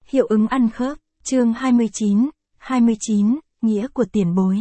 Hiệu ứng ăn khớp, chương 29, nghĩa của tiền bối.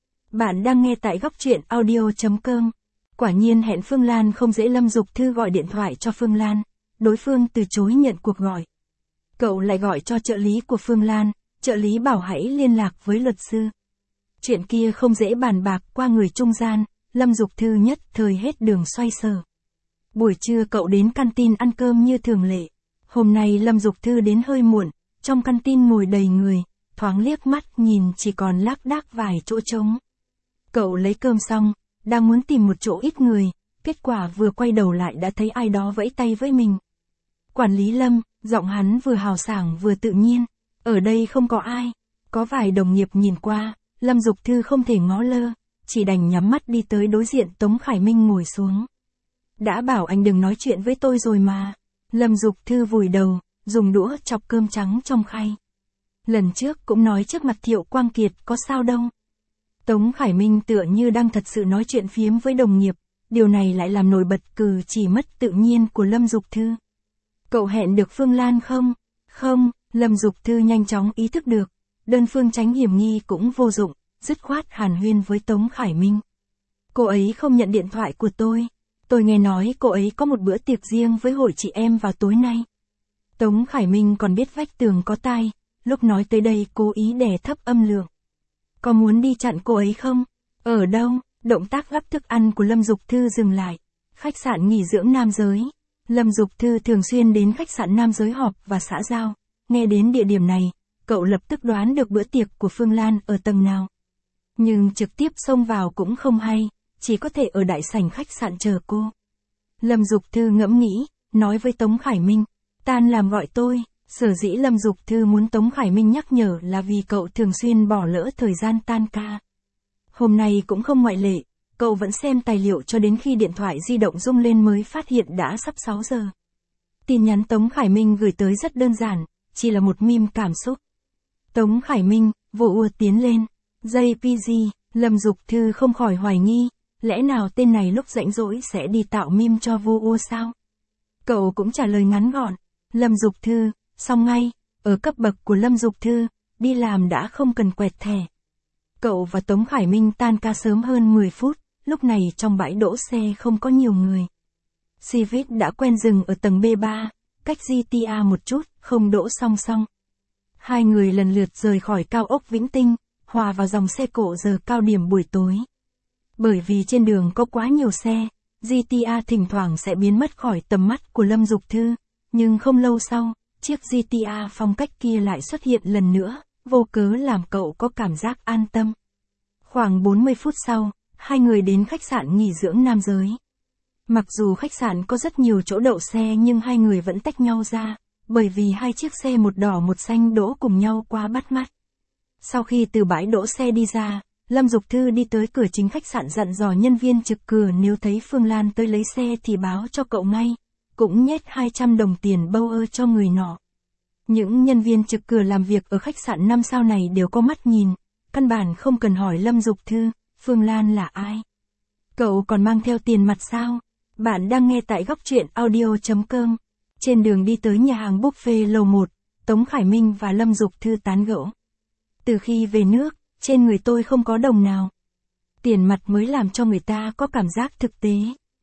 Bạn đang nghe tại góc truyện audio.com. Quả nhiên hẹn Phương Lan không dễ. Lâm Dục Thư gọi điện thoại cho Phương Lan, đối phương từ chối nhận cuộc gọi. Cậu lại gọi cho trợ lý của Phương Lan, trợ lý bảo hãy liên lạc với luật sư. Chuyện kia không dễ bàn bạc qua người trung gian, Lâm Dục Thư nhất thời hết đường xoay sở. Buổi trưa cậu đến canteen ăn cơm như thường lệ. Hôm nay Lâm Dục Thư đến hơi muộn, trong canteen ngồi đầy người, thoáng liếc mắt nhìn chỉ còn lác đác vài chỗ trống. Cậu lấy cơm xong, đang muốn tìm một chỗ ít người, kết quả vừa quay đầu lại đã thấy ai đó vẫy tay với mình. Quản lý Lâm, giọng hắn vừa hào sảng vừa tự nhiên, ở đây không có ai. Có vài đồng nghiệp nhìn qua, Lâm Dục Thư không thể ngó lơ, chỉ đành nhắm mắt đi tới đối diện Tống Khải Minh ngồi xuống. Đã bảo anh đừng nói chuyện với tôi rồi mà. Lâm Dục Thư vùi đầu, dùng đũa chọc cơm trắng trong khay. Lần trước cũng nói trước mặt Thiệu Quang Kiệt có sao đâu. Tống Khải Minh tựa như đang thật sự nói chuyện phiếm với đồng nghiệp, điều này lại làm nổi bật cử chỉ mất tự nhiên của Lâm Dục Thư. Cậu hẹn được Phương Lan không? Không, Lâm Dục Thư nhanh chóng ý thức được, đơn phương tránh hiểm nghi cũng vô dụng, dứt khoát hàn huyên với Tống Khải Minh. Cô ấy không nhận điện thoại của tôi nghe nói cô ấy có một bữa tiệc riêng với hội chị em vào tối nay. Tống Khải Minh còn biết vách tường có tai, lúc nói tới đây cố ý đè thấp âm lượng. Có muốn đi chặn cô ấy không? Ở đâu? Động tác gắp thức ăn của Lâm Dục Thư dừng lại. Khách sạn nghỉ dưỡng nam giới. Lâm Dục Thư thường xuyên đến khách sạn nam giới họp và xã giao. Nghe đến địa điểm này, cậu lập tức đoán được bữa tiệc của Phương Lan ở tầng nào. Nhưng trực tiếp xông vào cũng không hay, chỉ có thể ở đại sảnh khách sạn chờ cô. Lâm Dục Thư ngẫm nghĩ, nói với Tống Khải Minh, tan làm gọi tôi. Sở dĩ Lâm Dục Thư muốn Tống Khải Minh nhắc nhở là vì cậu thường xuyên bỏ lỡ thời gian tan ca. Hôm nay cũng không ngoại lệ, cậu vẫn xem tài liệu cho đến khi điện thoại di động rung lên mới phát hiện đã sắp 6 giờ. Tin nhắn Tống Khải Minh gửi tới rất đơn giản, chỉ là một meme cảm xúc. Tống Khải Minh, vồ ùa tiến lên. JPG, Lâm Dục Thư không khỏi hoài nghi, lẽ nào tên này lúc rảnh rỗi sẽ đi tạo meme cho vô ua sao? Cậu cũng trả lời ngắn gọn, Lâm Dục Thư, xong ngay, ở cấp bậc của Lâm Dục Thư, đi làm đã không cần quẹt thẻ. Cậu và Tống Khải Minh tan ca sớm hơn 10 phút, lúc này trong bãi đỗ xe không có nhiều người. Civic đã quen dừng ở tầng B3, cách GTA một chút, không đỗ song song. Hai người lần lượt rời khỏi cao ốc Vĩnh Tinh, hòa vào dòng xe cộ giờ cao điểm buổi tối. Bởi vì trên đường có quá nhiều xe, GTA thỉnh thoảng sẽ biến mất khỏi tầm mắt của Lâm Dục Thư, nhưng không lâu sau, chiếc GTA phong cách kia lại xuất hiện lần nữa, vô cớ làm cậu có cảm giác an tâm. Khoảng 40 phút sau, hai người đến khách sạn nghỉ dưỡng nam giới. Mặc dù khách sạn có rất nhiều chỗ đậu xe nhưng hai người vẫn tách nhau ra, bởi vì hai chiếc xe một đỏ một xanh đỗ cùng nhau quá bắt mắt. Sau khi từ bãi đỗ xe đi ra, Lâm Dục Thư đi tới cửa chính khách sạn dặn dò nhân viên trực cửa nếu thấy Phương Lan tới lấy xe thì báo cho cậu ngay, cũng nhét 200 đồng tiền bâu ơ cho người nọ. Những nhân viên trực cửa làm việc ở khách sạn 5 sao này đều có mắt nhìn, căn bản không cần hỏi Lâm Dục Thư, Phương Lan là ai. Cậu còn mang theo tiền mặt sao? Bạn đang nghe tại góc truyện audio.com. Trên đường đi tới nhà hàng buffet lầu 1, Tống Khải Minh và Lâm Dục Thư tán gẫu. Từ khi về nước, trên người tôi không có đồng nào. Tiền mặt mới làm cho người ta có cảm giác thực tế.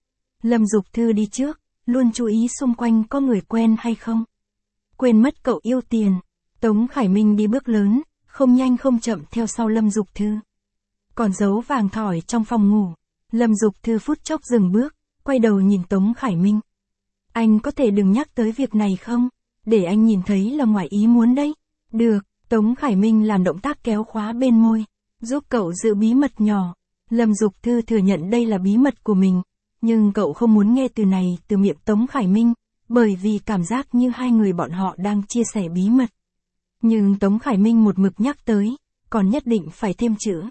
Lâm Dục Thư đi trước, luôn chú ý xung quanh có người quen hay không. Quên mất cậu yêu tiền. Tống Khải Minh đi bước lớn, không nhanh không chậm theo sau Lâm Dục Thư. Còn giấu vàng thỏi trong phòng ngủ. Lâm Dục Thư phút chốc dừng bước, quay đầu nhìn Tống Khải Minh. Anh có thể đừng nhắc tới việc này không? Để anh nhìn thấy là ngoài ý muốn đấy. Được, Tống Khải Minh làm động tác kéo khóa bên môi, giúp cậu giữ bí mật nhỏ. Lâm Dục Thư thừa nhận đây là bí mật của mình, nhưng cậu không muốn nghe từ này từ miệng Tống Khải Minh, bởi vì cảm giác như hai người bọn họ đang chia sẻ bí mật. Nhưng Tống Khải Minh một mực nhắc tới, còn nhất định phải thêm chữ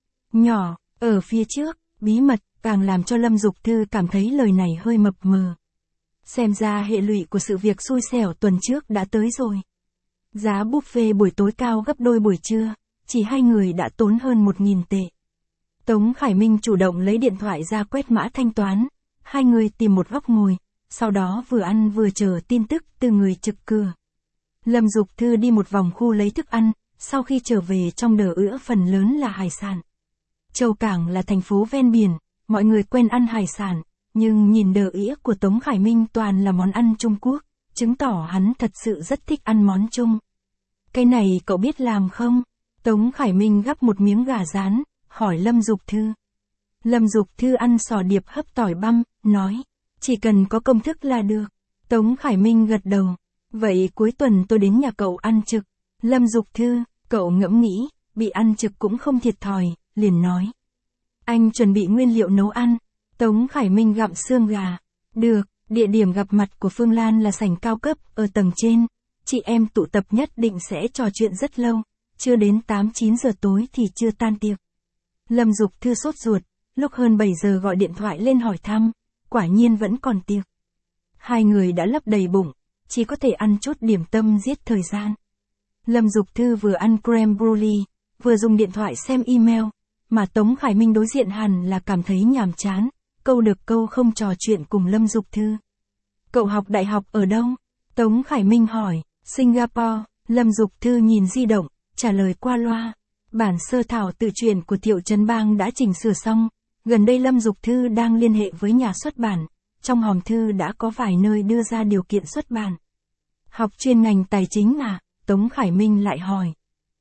nhỏ ở phía trước, bí mật, càng làm cho Lâm Dục Thư cảm thấy lời này hơi mập mờ. Xem ra hệ lụy của sự việc xui xẻo tuần trước đã tới rồi. Giá buffet buổi tối cao gấp đôi buổi trưa, chỉ hai người đã tốn hơn 1.000 tệ. Tống Khải Minh chủ động lấy điện thoại ra quét mã thanh toán, hai người tìm một góc ngồi, sau đó vừa ăn vừa chờ tin tức từ người trực cửa. Lâm Dục Thư đi một vòng khu lấy thức ăn, sau khi trở về trong đờ ữa phần lớn là hải sản. Châu Cảng là thành phố ven biển, mọi người quen ăn hải sản, nhưng nhìn đờ ĩa của Tống Khải Minh toàn là món ăn Trung Quốc, chứng tỏ hắn thật sự rất thích ăn món Trung. Cái này cậu biết làm không? Tống Khải Minh gắp một miếng gà rán, hỏi Lâm Dục Thư. Lâm Dục Thư ăn sò điệp hấp tỏi băm, nói, chỉ cần có công thức là được. Tống Khải Minh gật đầu, vậy cuối tuần tôi đến nhà cậu ăn trực. Lâm Dục Thư, cậu ngẫm nghĩ, bị ăn trực cũng không thiệt thòi, liền nói. Anh chuẩn bị nguyên liệu nấu ăn. Tống Khải Minh gặm xương gà. Được, địa điểm gặp mặt của Phương Lan là sảnh cao cấp, ở tầng trên. Chị em tụ tập nhất định sẽ trò chuyện rất lâu, chưa đến 8-9 giờ tối thì chưa tan tiệc. Lâm Dục Thư sốt ruột, lúc hơn 7 giờ gọi điện thoại lên hỏi thăm, quả nhiên vẫn còn tiệc. Hai người đã lấp đầy bụng, chỉ có thể ăn chút điểm tâm giết thời gian. Lâm Dục Thư vừa ăn creme brulee, vừa dùng điện thoại xem email, mà Tống Khải Minh đối diện hẳn là cảm thấy nhàm chán, câu được câu không trò chuyện cùng Lâm Dục Thư. Cậu học đại học ở đâu? Tống Khải Minh hỏi. Singapore. Lâm Dục Thư nhìn di động, trả lời qua loa. Bản sơ thảo tự truyện của Thiệu Trấn Bang đã chỉnh sửa xong, gần đây Lâm Dục Thư đang liên hệ với nhà xuất bản, trong hòm thư đã có vài nơi đưa ra điều kiện xuất bản. Học chuyên ngành tài chính à? Tống Khải Minh lại hỏi.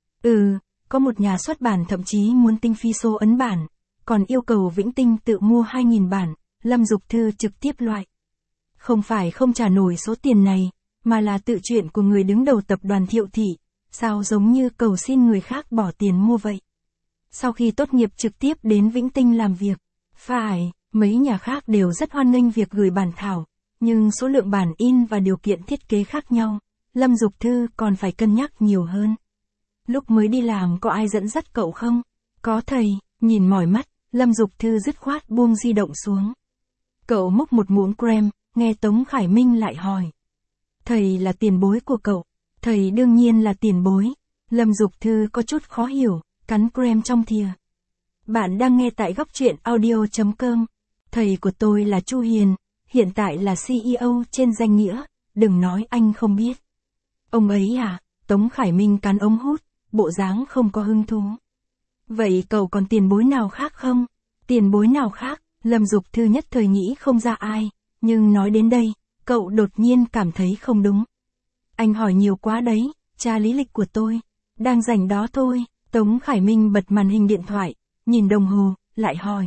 Có một nhà xuất bản thậm chí muốn tinh phi số ấn bản, còn yêu cầu Vĩnh Tinh tự mua 2.000 bản, Lâm Dục Thư trực tiếp loại. Không phải không trả nổi số tiền này, mà là tự truyện của người đứng đầu tập đoàn Thiệu Thị, sao giống như cầu xin người khác bỏ tiền mua vậy. Sau khi tốt nghiệp trực tiếp đến Vĩnh Tinh làm việc, phải, mấy nhà khác đều rất hoan nghênh việc gửi bản thảo, nhưng số lượng bản in và điều kiện thiết kế khác nhau, Lâm Dục Thư còn phải cân nhắc nhiều hơn. Lúc mới đi làm có ai dẫn dắt cậu không? Có thầy, nhìn mỏi mắt, Lâm Dục Thư dứt khoát buông di động xuống. Cậu múc một muỗng creme, nghe Tống Khải Minh lại hỏi. Thầy là tiền bối của cậu. Thầy đương nhiên là tiền bối. Lâm Dục Thư có chút khó hiểu, cắn creme trong thìa. Bạn đang nghe tại góc truyện audio.com. Thầy của tôi là Chu Hiền, hiện tại là CEO trên danh nghĩa, đừng nói anh không biết. Ông ấy à? Tống Khải Minh cắn ống hút, bộ dáng không có hứng thú. Vậy cậu còn tiền bối nào khác không? Tiền bối nào khác? Lâm Dục Thư nhất thời nghĩ không ra ai, nhưng nói đến đây, cậu đột nhiên cảm thấy không đúng. Anh hỏi nhiều quá đấy, tra lý lịch của tôi. Đang rảnh đó thôi. Tống Khải Minh bật màn hình điện thoại, nhìn đồng hồ, lại hỏi.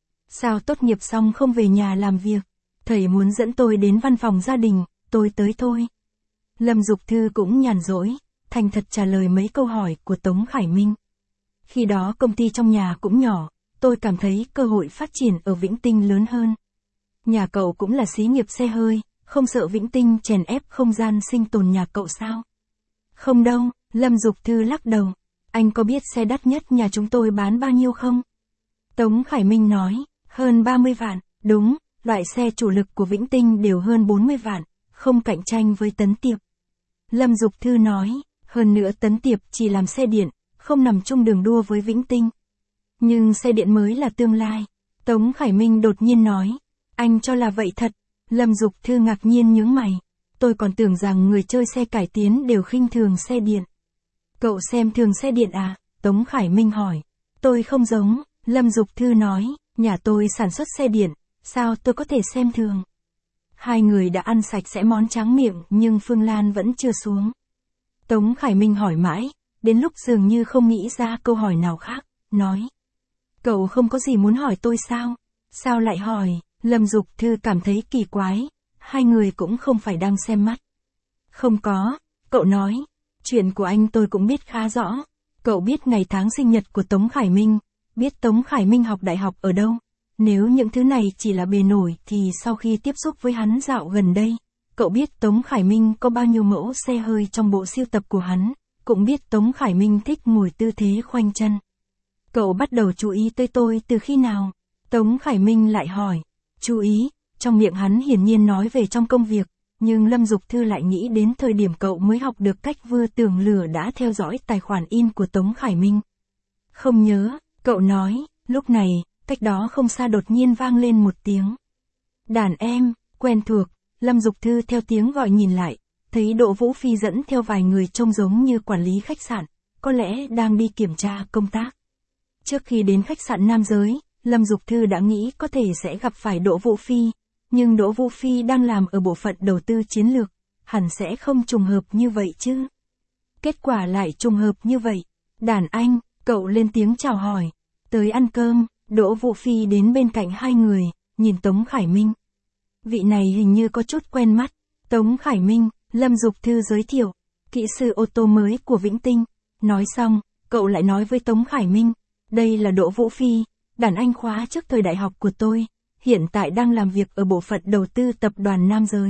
Sao tốt nghiệp xong không về nhà làm việc? Thầy muốn dẫn tôi đến văn phòng gia đình, tôi tới thôi. Lâm Dục Thư cũng nhàn rỗi, thành thật trả lời mấy câu hỏi của Tống Khải Minh. Khi đó công ty trong nhà cũng nhỏ, tôi cảm thấy cơ hội phát triển ở Vĩnh Tinh lớn hơn. Nhà cậu cũng là xí nghiệp xe hơi, không sợ Vĩnh Tinh chèn ép không gian sinh tồn nhà cậu sao? Không đâu, Lâm Dục Thư lắc đầu. Anh có biết xe đắt nhất nhà chúng tôi bán bao nhiêu không? Tống Khải Minh nói, hơn 30 vạn, đúng, loại xe chủ lực của Vĩnh Tinh đều hơn 40 vạn, không cạnh tranh với Tấn Tiệp. Lâm Dục Thư nói, hơn nữa Tấn Tiệp chỉ làm xe điện, không nằm chung đường đua với Vĩnh Tinh. Nhưng xe điện mới là tương lai. Tống Khải Minh đột nhiên nói, anh cho là vậy thật. Lâm Dục Thư ngạc nhiên nhướng mày. Tôi còn tưởng rằng người chơi xe cải tiến đều khinh thường xe điện. Cậu xem thường xe điện à? Tống Khải Minh hỏi. Tôi không giống, Lâm Dục Thư nói, nhà tôi sản xuất xe điện, sao tôi có thể xem thường? Hai người đã ăn sạch sẽ món tráng miệng nhưng Phương Lan vẫn chưa xuống. Tống Khải Minh hỏi mãi, đến lúc dường như không nghĩ ra câu hỏi nào khác, nói. Cậu không có gì muốn hỏi tôi sao? Sao lại hỏi? Lâm Dục Thư cảm thấy kỳ quái, hai người cũng không phải đang xem mắt. Không có, cậu nói, chuyện của anh tôi cũng biết khá rõ. Cậu biết ngày tháng sinh nhật của Tống Khải Minh, biết Tống Khải Minh học đại học ở đâu. Nếu những thứ này chỉ là bề nổi thì sau khi tiếp xúc với hắn dạo gần đây, cậu biết Tống Khải Minh có bao nhiêu mẫu xe hơi trong bộ sưu tập của hắn, cũng biết Tống Khải Minh thích ngồi tư thế khoanh chân. Cậu bắt đầu chú ý tới tôi từ khi nào? Tống Khải Minh lại hỏi. Chú ý, trong miệng hắn hiển nhiên nói về trong công việc, nhưng Lâm Dục Thư lại nghĩ đến thời điểm cậu mới học được cách vừa tưởng lửa đã theo dõi tài khoản in của Tống Khải Minh. Không nhớ, cậu nói, lúc này, cách đó không xa đột nhiên vang lên một tiếng. Đàn em, quen thuộc, Lâm Dục Thư theo tiếng gọi nhìn lại, thấy Đỗ Vũ Phi dẫn theo vài người trông giống như quản lý khách sạn, có lẽ đang đi kiểm tra công tác. Trước khi đến khách sạn nam giới, Lâm Dục Thư đã nghĩ có thể sẽ gặp phải Đỗ Vũ Phi, nhưng Đỗ Vũ Phi đang làm ở bộ phận đầu tư chiến lược, hẳn sẽ không trùng hợp như vậy chứ. Kết quả lại trùng hợp như vậy. Đàn anh, cậu lên tiếng chào hỏi. Tới ăn cơm, Đỗ Vũ Phi đến bên cạnh hai người, nhìn Tống Khải Minh. Vị này hình như có chút quen mắt. Tống Khải Minh, Lâm Dục Thư giới thiệu, kỹ sư ô tô mới của Vĩnh Tinh. Nói xong, cậu lại nói với Tống Khải Minh, đây là Đỗ Vũ Phi, đàn anh khóa trước thời đại học của tôi, hiện tại đang làm việc ở bộ phận đầu tư tập đoàn nam giới.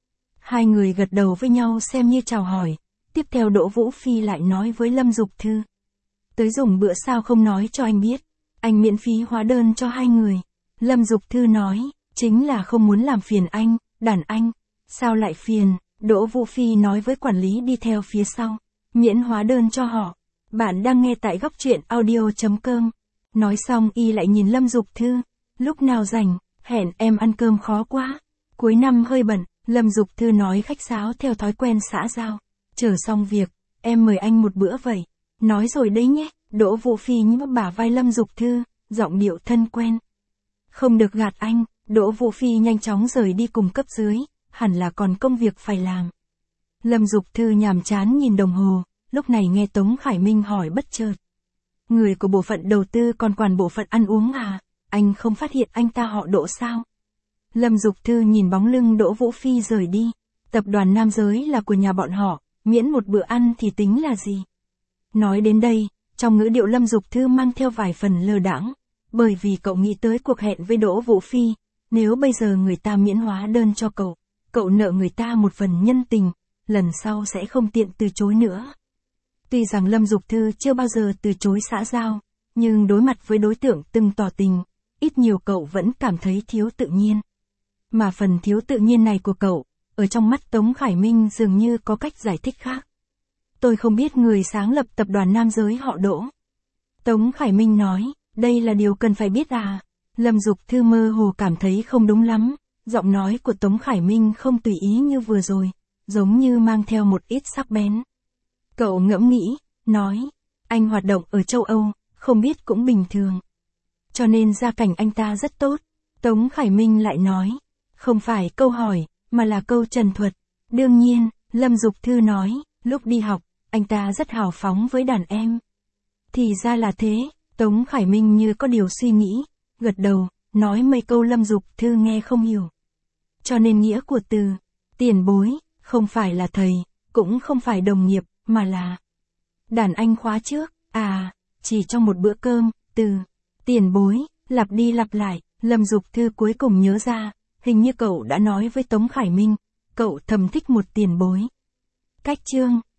Hai người gật đầu với nhau xem như chào hỏi, tiếp theo Đỗ Vũ Phi lại nói với Lâm Dục Thư. Tới dùng bữa sao không nói cho anh biết, anh miễn phí hóa đơn cho hai người. Lâm Dục Thư nói, chính là không muốn làm phiền anh, đàn anh. Sao lại phiền? Đỗ Vũ Phi nói với quản lý đi theo phía sau, miễn hóa đơn cho họ. Bạn đang nghe tại góc truyện audio.com. Nói xong y lại nhìn Lâm Dục Thư, lúc nào rảnh, hẹn em ăn cơm khó quá. Cuối năm hơi bận, Lâm Dục Thư nói khách sáo theo thói quen xã giao. Chờ xong việc, em mời anh một bữa vậy. Nói rồi đấy nhé. Đỗ Vũ Phi nhíu bả vai Lâm Dục Thư, giọng điệu thân quen. Không được gạt anh. Đỗ Vũ Phi nhanh chóng rời đi cùng cấp dưới, hẳn là còn công việc phải làm. Lâm Dục Thư nhàm chán nhìn đồng hồ, lúc này nghe Tống Khải Minh hỏi bất chợt. Người của bộ phận đầu tư còn quản bộ phận ăn uống à? Anh không phát hiện anh ta họ Đỗ sao? Lâm Dục Thư nhìn bóng lưng Đỗ Vũ Phi rời đi. Tập đoàn nam giới là của nhà bọn họ, miễn một bữa ăn thì tính là gì? Nói đến đây, trong ngữ điệu Lâm Dục Thư mang theo vài phần lơ đãng, bởi vì cậu nghĩ tới cuộc hẹn với Đỗ Vũ Phi, nếu bây giờ người ta miễn hóa đơn cho cậu nợ người ta một phần nhân tình, lần sau sẽ không tiện từ chối nữa. Tuy rằng Lâm Dục Thư chưa bao giờ từ chối xã giao, nhưng đối mặt với đối tượng từng tỏ tình, ít nhiều cậu vẫn cảm thấy thiếu tự nhiên. Mà phần thiếu tự nhiên này của cậu, ở trong mắt Tống Khải Minh dường như có cách giải thích khác. Tôi không biết người sáng lập tập đoàn nam giới họ Đỗ. Tống Khải Minh nói, đây là điều cần phải biết à. Lâm Dục Thư mơ hồ cảm thấy không đúng lắm, giọng nói của Tống Khải Minh không tùy ý như vừa rồi, giống như mang theo một ít sắc bén. Cậu ngẫm nghĩ, nói, anh hoạt động ở châu Âu, không biết cũng bình thường. Cho nên gia cảnh anh ta rất tốt. Tống Khải Minh lại nói, không phải câu hỏi, mà là câu trần thuật. Đương nhiên, Lâm Dục Thư nói, lúc đi học, anh ta rất hào phóng với đàn em. Thì ra là thế. Tống Khải Minh như có điều suy nghĩ, gật đầu, nói mấy câu Lâm Dục Thư nghe không hiểu. Cho nên nghĩa của từ tiền bối, không phải là thầy, cũng không phải đồng nghiệp, mà là đàn anh khóa trước. À, chỉ trong một bữa cơm, từ tiền bối, lặp đi lặp lại, Lâm Dục Thư cuối cùng nhớ ra, hình như cậu đã nói với Tống Khải Minh, cậu thầm thích một tiền bối. Cách chương